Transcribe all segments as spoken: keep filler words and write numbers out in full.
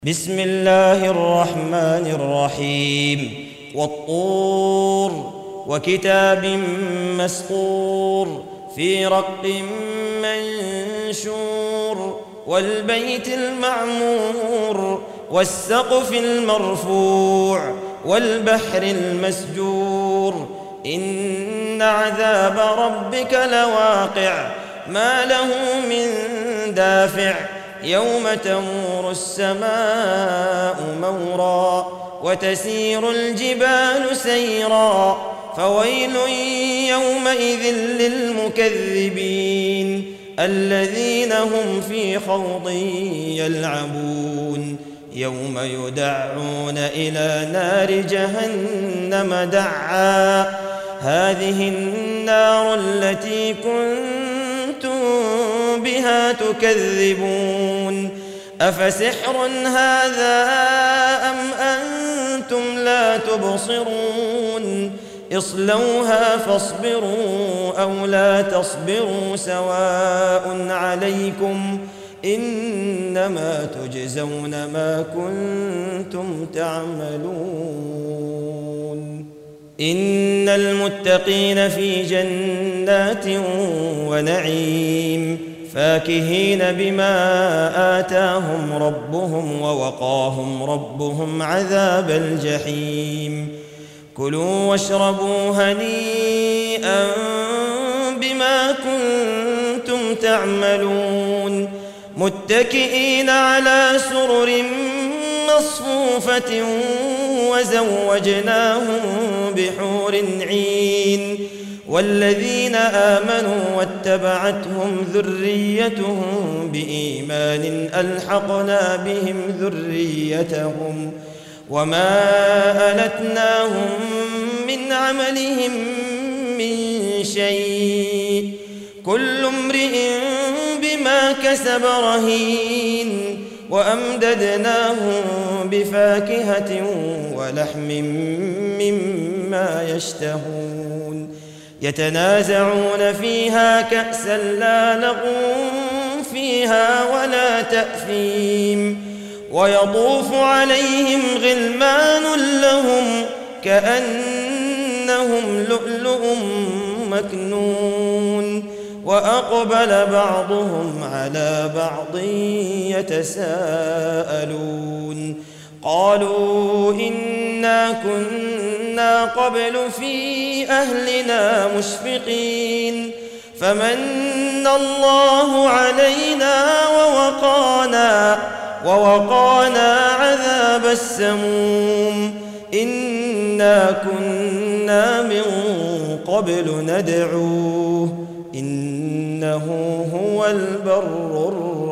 بسم الله الرحمن الرحيم والطور وكتاب مسطور في رق منشور والبيت المعمور والسقف المرفوع والبحر المسجور إن عذاب ربك لواقع ما له من دافع يوم تمور السماء مورا وتسير الجبال سيرا فويل يومئذ للمكذبين الذين هم في خوض يلعبون يوم يدعون إلى نار جهنم دعا هذه النار التي كنتم بها تكذبون أفسحر هذا أم أنتم لا تبصرون اصلوها فاصبروا أو لا تصبروا سواء عليكم إنما تجزون ما كنتم تعملون إن المتقين في جنات ونعيم فاكهين بما آتاهم ربهم ووقاهم ربهم عذاب الجحيم كلوا واشربوا هنيئا بما كنتم تعملون متكئين على سرر مصفوفة وزوجناهم بحور عين والذين آمنوا واتبعتهم ذريتهم بإيمان ألحقنا بهم ذريتهم وما ألتناهم من عملهم من شيء كل امرئ بما كسب رهين وأمددناهم بفاكهة ولحم مما يشتهون يتنازعون فيها كأسا لا لغو فيها ولا تأثيم ويطوف عليهم غلمان لهم كأنهم لؤلؤ مكنون وأقبل بعضهم على بعض يتساءلون قالوا إنا كنا قبل في أهلنا مشفقين فمن الله علينا ووقانا ووقانا عذاب السموم إنا كنا من قبل ندعوه إنه هو البر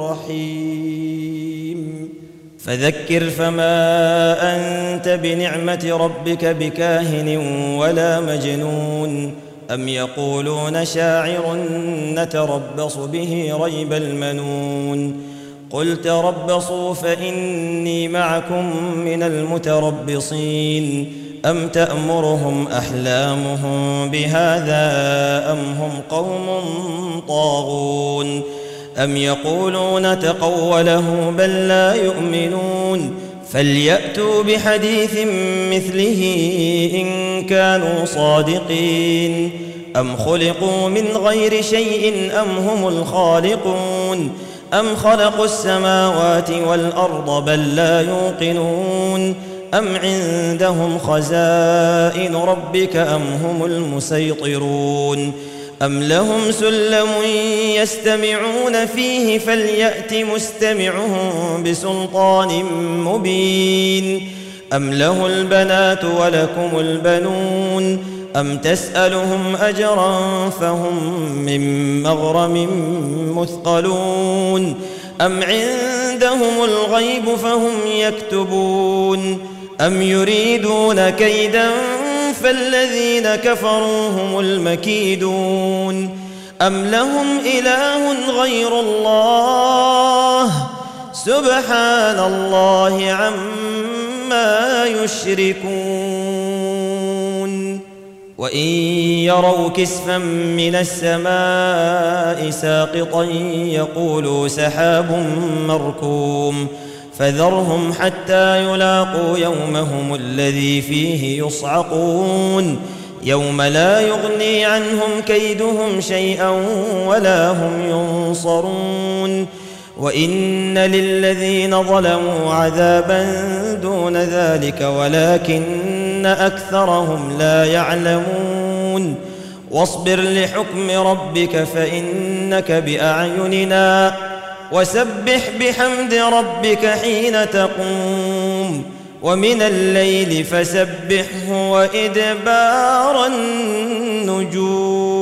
الرحيم فذكر فما أنت بنعمة ربك بكاهن ولا مجنون أم يقولون شاعر نتربص به ريب المنون قل تربصوا فإني معكم من المتربصين أم تأمرهم أحلامهم بهذا أم هم قوم طاغون أم يقولون تقوله بل لا يؤمنون فليأتوا بحديث مثله إن كانوا صادقين أم خلقوا من غير شيء أم هم الخالقون أم خلقوا السماوات والأرض بل لا يوقنون أم عندهم خزائن ربك أم هم المسيطرون أم لهم سلم يستمعون فيه فليأت مستمعهم بسلطان مبين أم له البنات ولكم البنون أم تسألهم أجرا فهم من مغرم مثقلون أم عندهم الغيب فهم يكتبون أم يريدون كيدا فالذين كفروا هم المكيدون أم لهم إله غير الله سبحان الله عما يشركون وإن يروا كسفا من السماء ساقطا يقولوا سحاب مركوم فذرهم حتى يلاقوا يومهم الذي فيه يصعقون يوم لا يغني عنهم كيدهم شيئا ولا هم ينصرون وإن للذين ظلموا عذابا دون ذلك ولكن أكثرهم لا يعلمون واصبر لحكم ربك فإنك بأعيننا وسبح بحمد ربك حين تقوم ومن الليل فسبحه وإدبار النجوم.